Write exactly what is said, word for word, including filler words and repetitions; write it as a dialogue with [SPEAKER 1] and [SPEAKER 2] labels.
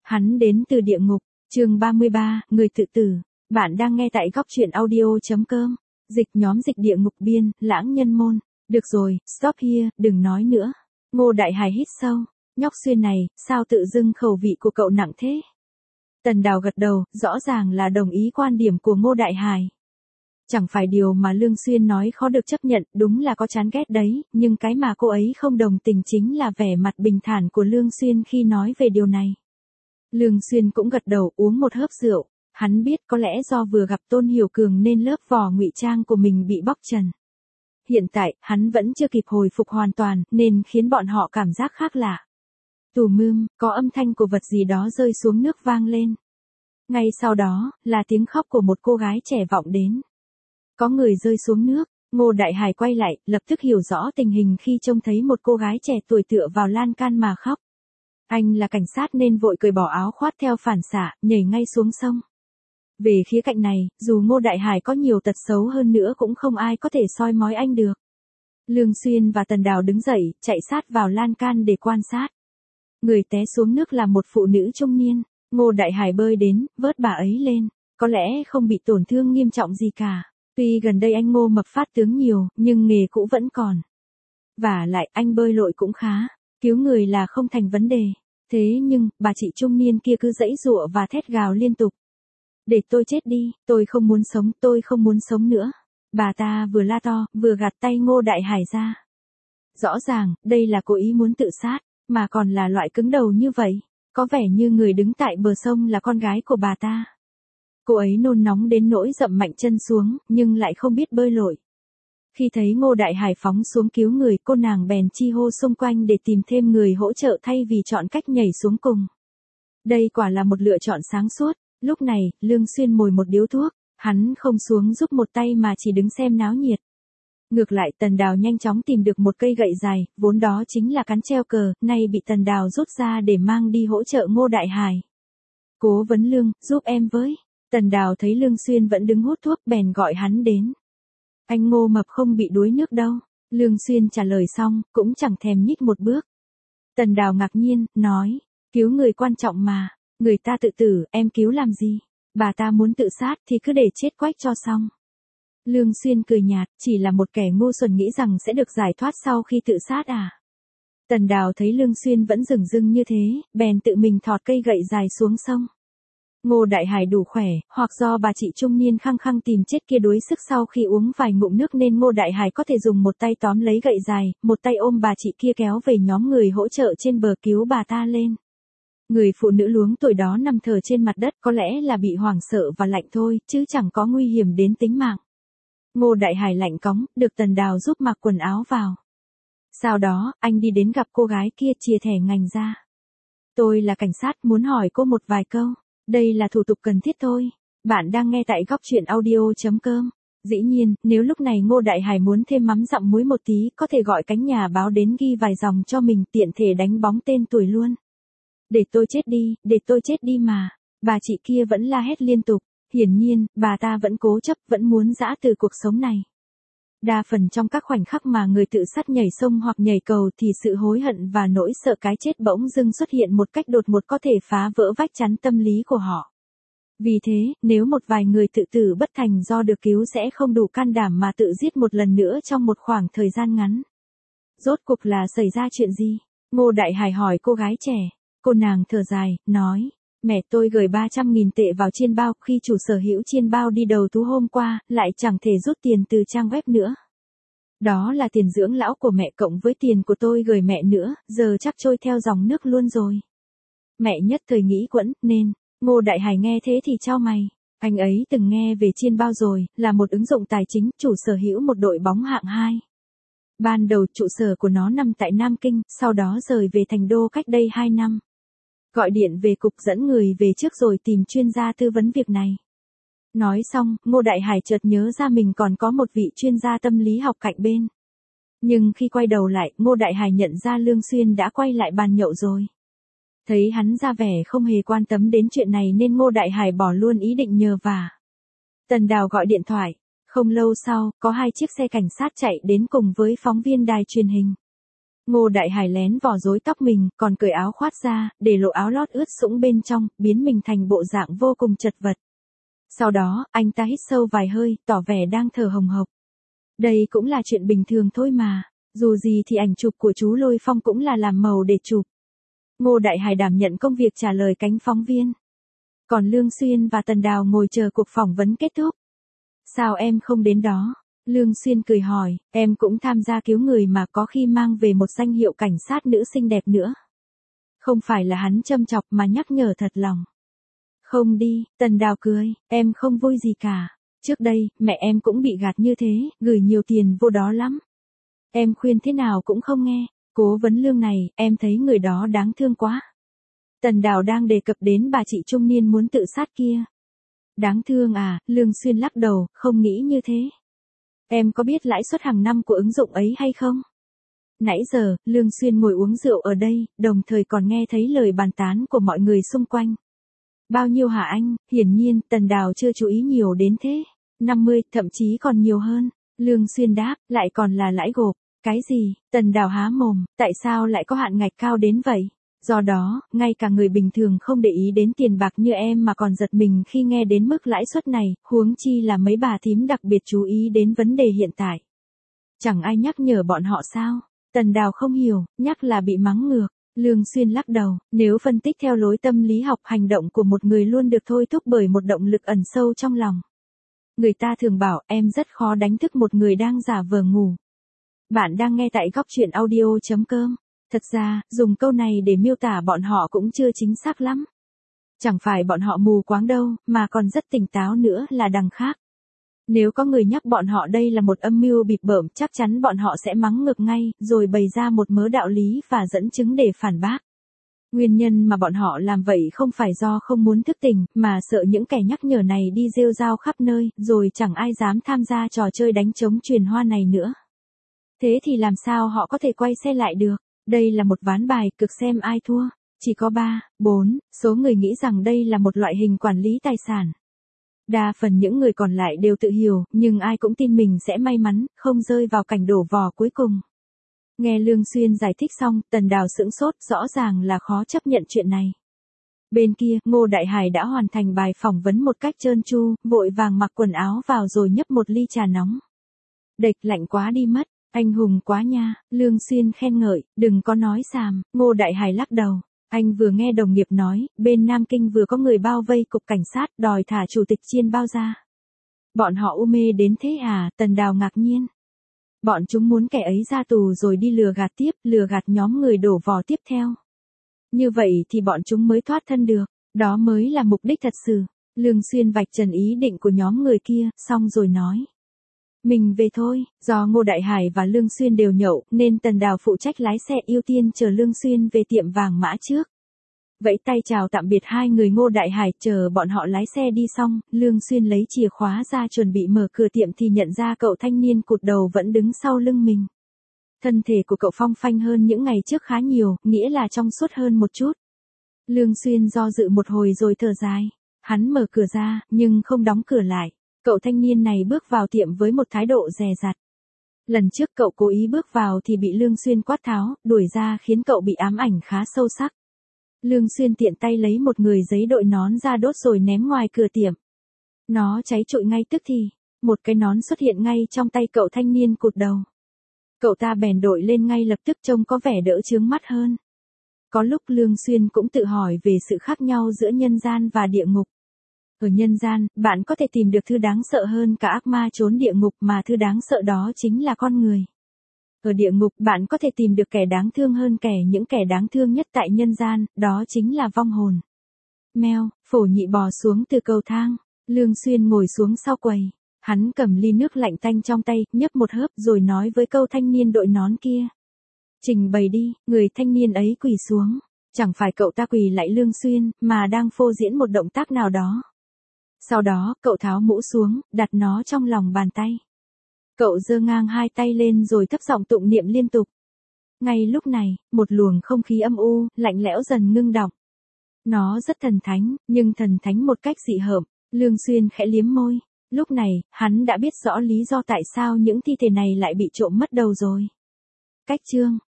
[SPEAKER 1] Hắn đến từ địa ngục, chương ba mươi ba, người tự tử. Bạn đang nghe tại góc truyện audio.com. Dịch nhóm dịch địa ngục biên, lãng nhân môn. Được rồi, stop here, đừng nói nữa. Ngô Đại Hải hít sâu. Nhóc Xuyên này, sao tự dưng khẩu vị của cậu nặng thế? Tần Đào gật đầu, rõ ràng là đồng ý quan điểm của Ngô Đại Hải. Chẳng phải điều mà Lương Xuyên nói khó được chấp nhận, đúng là có chán ghét đấy, nhưng cái mà cô ấy không đồng tình chính là vẻ mặt bình thản của Lương Xuyên khi nói về điều này. Lương Xuyên cũng gật đầu uống một hớp rượu, hắn biết có lẽ do vừa gặp Tôn Hiểu Cường nên lớp vỏ ngụy trang của mình bị bóc trần. Hiện tại, hắn vẫn chưa kịp hồi phục hoàn toàn, nên khiến bọn họ cảm giác khác lạ. Tù mươm, có âm thanh của vật gì đó rơi xuống nước vang lên. Ngay sau đó, là tiếng khóc của một cô gái trẻ vọng đến. Có người rơi xuống nước, Ngô Đại Hải quay lại, lập tức hiểu rõ tình hình khi trông thấy một cô gái trẻ tuổi tựa vào lan can mà khóc. Anh là cảnh sát nên vội cởi bỏ áo khoác theo phản xạ, nhảy ngay xuống sông. Về khía cạnh này, dù Ngô Đại Hải có nhiều tật xấu hơn nữa cũng không ai có thể soi mói anh được. Lương Xuyên và Tần Đào đứng dậy, chạy sát vào lan can để quan sát. Người té xuống nước là một phụ nữ trung niên. Ngô Đại Hải bơi đến, vớt bà ấy lên. Có lẽ không bị tổn thương nghiêm trọng gì cả. Tuy gần đây anh Ngô mập phát tướng nhiều, nhưng nghề cũ vẫn còn. Và lại anh bơi lội cũng khá. Cứu người là không thành vấn đề. Thế nhưng, bà chị trung niên kia cứ giãy giụa và thét gào liên tục. Để tôi chết đi, tôi không muốn sống, tôi không muốn sống nữa. Bà ta vừa la to, vừa gạt tay Ngô Đại Hải ra. Rõ ràng, đây là cố ý muốn tự sát, mà còn là loại cứng đầu như vậy. Có vẻ như người đứng tại bờ sông là con gái của bà ta. Cô ấy nôn nóng đến nỗi dậm mạnh chân xuống, nhưng lại không biết bơi lội. Khi thấy Ngô Đại Hải phóng xuống cứu người, cô nàng bèn chi hô xung quanh để tìm thêm người hỗ trợ thay vì chọn cách nhảy xuống cùng. Đây quả là một lựa chọn sáng suốt. Lúc này, Lương Xuyên mồi một điếu thuốc, hắn không xuống giúp một tay mà chỉ đứng xem náo nhiệt. Ngược lại Tần Đào nhanh chóng tìm được một cây gậy dài, vốn đó chính là cán treo cờ, nay bị Tần Đào rút ra để mang đi hỗ trợ Ngô Đại Hải. Cố vấn Lương, giúp em với. Tần Đào thấy Lương Xuyên vẫn đứng hút thuốc bèn gọi hắn đến. Anh Ngô mập không bị đuối nước đâu. Lương Xuyên trả lời xong, cũng chẳng thèm nhích một bước. Tần Đào ngạc nhiên, nói, cứu người quan trọng mà, người ta tự tử, em cứu làm gì? Bà ta muốn tự sát thì cứ để chết quách cho xong. Lương Xuyên cười nhạt, chỉ là một kẻ ngu xuẩn nghĩ rằng sẽ được giải thoát sau khi tự sát à? Tần Đào thấy Lương Xuyên vẫn dửng dưng như thế, bèn tự mình thọt cây gậy dài xuống sông. Ngô Đại Hải đủ khỏe, hoặc do bà chị trung niên khăng khăng tìm chết kia đuối sức sau khi uống vài ngụm nước nên Ngô Đại Hải có thể dùng một tay tóm lấy gậy dài, một tay ôm bà chị kia kéo về nhóm người hỗ trợ trên bờ cứu bà ta lên. Người phụ nữ luống tuổi đó nằm thờ trên mặt đất có lẽ là bị hoảng sợ và lạnh thôi, chứ chẳng có nguy hiểm đến tính mạng. Ngô Đại Hải lạnh cóng, được Tần Đào giúp mặc quần áo vào. Sau đó, anh đi đến gặp cô gái kia chia thẻ ngành ra. Tôi là cảnh sát muốn hỏi cô một vài câu. Đây là thủ tục cần thiết thôi. Bạn đang nghe tại góc truyện audio.com. Dĩ nhiên, nếu lúc này Ngô Đại Hải muốn thêm mắm dặm muối một tí, có thể gọi cánh nhà báo đến ghi vài dòng cho mình tiện thể đánh bóng tên tuổi luôn. Để tôi chết đi, để tôi chết đi mà. Bà chị kia vẫn la hét liên tục. Hiển nhiên, bà ta vẫn cố chấp, vẫn muốn giã từ cuộc sống này. Đa phần trong các khoảnh khắc mà người tự sát nhảy sông hoặc nhảy cầu thì sự hối hận và nỗi sợ cái chết bỗng dưng xuất hiện một cách đột ngột có thể phá vỡ vách chắn tâm lý của họ. Vì thế, nếu một vài người tự tử bất thành do được cứu sẽ không đủ can đảm mà tự giết một lần nữa trong một khoảng thời gian ngắn. Rốt cuộc là xảy ra chuyện gì? Ngô Đại Hải hỏi cô gái trẻ. Cô nàng thở dài, nói. Mẹ tôi gửi ba trăm nghìn tệ vào chiên bao, khi chủ sở hữu chiên bao đi đầu thú hôm qua, lại chẳng thể rút tiền từ trang web nữa. Đó là tiền dưỡng lão của mẹ cộng với tiền của tôi gửi mẹ nữa, giờ chắc trôi theo dòng nước luôn rồi. Mẹ nhất thời nghĩ quẫn, nên, Ngô Đại Hải nghe thế thì chau mày. Anh ấy từng nghe về chiên bao rồi, là một ứng dụng tài chính, chủ sở hữu một đội bóng hạng hai. Ban đầu trụ sở của nó nằm tại Nam Kinh, sau đó rời về Thành Đô cách đây hai năm. Gọi điện về cục dẫn người về trước rồi tìm chuyên gia tư vấn việc này. Nói xong, Ngô Đại Hải chợt nhớ ra mình còn có một vị chuyên gia tâm lý học cạnh bên. Nhưng khi quay đầu lại, Ngô Đại Hải nhận ra Lương Xuyên đã quay lại bàn nhậu rồi. Thấy hắn ra vẻ không hề quan tâm đến chuyện này nên Ngô Đại Hải bỏ luôn ý định nhờ vả. Tần Đào gọi điện thoại. Không lâu sau, có hai chiếc xe cảnh sát chạy đến cùng với phóng viên đài truyền hình. Ngô Đại Hải lén vò rối tóc mình, còn cởi áo khoác ra, để lộ áo lót ướt sũng bên trong, biến mình thành bộ dạng vô cùng chật vật. Sau đó, anh ta hít sâu vài hơi, tỏ vẻ đang thở hồng hộc. Đây cũng là chuyện bình thường thôi mà, dù gì thì ảnh chụp của chú Lôi Phong cũng là làm màu để chụp. Ngô Đại Hải đảm nhận công việc trả lời cánh phóng viên. Còn Lương Xuyên và Tần Đào ngồi chờ cuộc phỏng vấn kết thúc. Sao em không đến đó? Lương Xuyên cười hỏi, em cũng tham gia cứu người mà, có khi mang về một danh hiệu cảnh sát nữ xinh đẹp nữa. Không phải là hắn châm chọc mà nhắc nhở thật lòng. Không đi, Tần Đào cười, em không vui gì cả. Trước đây, mẹ em cũng bị gạt như thế, gửi nhiều tiền vô đó lắm. Em khuyên thế nào cũng không nghe, cố vấn Lương này, em thấy người đó đáng thương quá. Tần Đào đang đề cập đến bà chị trung niên muốn tự sát kia. Đáng thương à, Lương Xuyên lắc đầu, không nghĩ như thế. Em có biết lãi suất hàng năm của ứng dụng ấy hay không? Nãy giờ, Lương Xuyên ngồi uống rượu ở đây, đồng thời còn nghe thấy lời bàn tán của mọi người xung quanh. Bao nhiêu hả anh? Hiển nhiên, Tần Đào chưa chú ý nhiều đến thế. năm mươi, thậm chí còn nhiều hơn. Lương Xuyên đáp, lại còn là lãi gộp. Cái gì? Tần Đào há mồm, tại sao lại có hạn ngạch cao đến vậy? Do đó, ngay cả người bình thường không để ý đến tiền bạc như em mà còn giật mình khi nghe đến mức lãi suất này, huống chi là mấy bà thím đặc biệt chú ý đến vấn đề hiện tại. Chẳng ai nhắc nhở bọn họ sao? Tần Đào không hiểu, nhắc là bị mắng ngược. Lương Xuyên lắc đầu, nếu phân tích theo lối tâm lý học, hành động của một người luôn được thôi thúc bởi một động lực ẩn sâu trong lòng. Người ta thường bảo em rất khó đánh thức một người đang giả vờ ngủ. Bạn đang nghe tại góc truyện audio chấm com. Thật ra, dùng câu này để miêu tả bọn họ cũng chưa chính xác lắm. Chẳng phải bọn họ mù quáng đâu, mà còn rất tỉnh táo nữa là đằng khác. Nếu có người nhắc bọn họ đây là một âm mưu bịp bợm, chắc chắn bọn họ sẽ mắng ngược ngay, rồi bày ra một mớ đạo lý và dẫn chứng để phản bác. Nguyên nhân mà bọn họ làm vậy không phải do không muốn thức tỉnh, mà sợ những kẻ nhắc nhở này đi rêu rao khắp nơi, rồi chẳng ai dám tham gia trò chơi đánh trống truyền hoa này nữa. Thế thì làm sao họ có thể quay xe lại được? Đây là một ván bài cực xem ai thua. Chỉ có ba, bốn, số người nghĩ rằng đây là một loại hình quản lý tài sản. Đa phần những người còn lại đều tự hiểu, nhưng ai cũng tin mình sẽ may mắn, không rơi vào cảnh đổ vò cuối cùng. Nghe Lương Xuyên giải thích xong, Tần Đào sững sốt, rõ ràng là khó chấp nhận chuyện này. Bên kia, Ngô Đại Hải đã hoàn thành bài phỏng vấn một cách trơn tru, vội vàng mặc quần áo vào rồi nhấp một ly trà nóng. Đệch, lạnh quá đi mất, anh hùng quá nha, Lương Xuyên khen ngợi, đừng có nói xàm. Ngô Đại Hải lắc đầu. Anh vừa nghe đồng nghiệp nói, bên Nam Kinh vừa có người bao vây cục cảnh sát, đòi thả chủ tịch Chiên Bao ra. Bọn họ u mê đến thế à? Tần Đào ngạc nhiên. Bọn chúng muốn kẻ ấy ra tù rồi đi lừa gạt tiếp, lừa gạt nhóm người đổ vò tiếp theo. Như vậy thì bọn chúng mới thoát thân được, đó mới là mục đích thật sự. Lương Xuyên vạch trần ý định của nhóm người kia, xong rồi nói. Mình về thôi, do Ngô Đại Hải và Lương Xuyên đều nhậu, nên Tần Đào phụ trách lái xe ưu tiên chờ Lương Xuyên về tiệm vàng mã trước. Vẫy tay chào tạm biệt hai người Ngô Đại Hải, chờ bọn họ lái xe đi xong, Lương Xuyên lấy chìa khóa ra chuẩn bị mở cửa tiệm thì nhận ra cậu thanh niên cụt đầu vẫn đứng sau lưng mình. Thân thể của cậu phong phanh hơn những ngày trước khá nhiều, nghĩa là trong suốt hơn một chút. Lương Xuyên do dự một hồi rồi thở dài. Hắn mở cửa ra, nhưng không đóng cửa lại. Cậu thanh niên này bước vào tiệm với một thái độ dè dặt. Lần trước cậu cố ý bước vào thì bị Lương Xuyên quát tháo, đuổi ra khiến cậu bị ám ảnh khá sâu sắc. Lương Xuyên tiện tay lấy một người giấy đội nón ra đốt rồi ném ngoài cửa tiệm. Nó cháy trụi ngay tức thì. Một cái nón xuất hiện ngay trong tay cậu thanh niên cụt đầu. Cậu ta bèn đội lên ngay lập tức, trông có vẻ đỡ chướng mắt hơn. Có lúc Lương Xuyên cũng tự hỏi về sự khác nhau giữa nhân gian và địa ngục. Ở nhân gian, bạn có thể tìm được thứ đáng sợ hơn cả ác ma trốn địa ngục, mà thứ đáng sợ đó chính là con người. Ở địa ngục, bạn có thể tìm được kẻ đáng thương hơn kẻ những kẻ đáng thương nhất tại nhân gian, đó chính là vong hồn. Meo, Phổ Nhị bò xuống từ cầu thang. Lương Xuyên ngồi xuống sau quầy. Hắn cầm ly nước lạnh tanh trong tay, nhấp một hớp rồi nói với câu thanh niên đội nón kia. Trình bày đi. Người thanh niên ấy quỳ xuống. Chẳng phải cậu ta quỳ lại Lương Xuyên, mà đang phô diễn một động tác nào đó. Sau đó, cậu tháo mũ xuống, đặt nó trong lòng bàn tay. Cậu giơ ngang hai tay lên rồi thấp giọng tụng niệm liên tục. Ngay lúc này, một luồng không khí âm u, lạnh lẽo dần ngưng đọng. Nó rất thần thánh, nhưng thần thánh một cách dị hợm. Lương Xuyên khẽ liếm môi. Lúc này, hắn đã biết rõ lý do tại sao những thi thể này lại bị trộm mất đầu rồi. Cách chương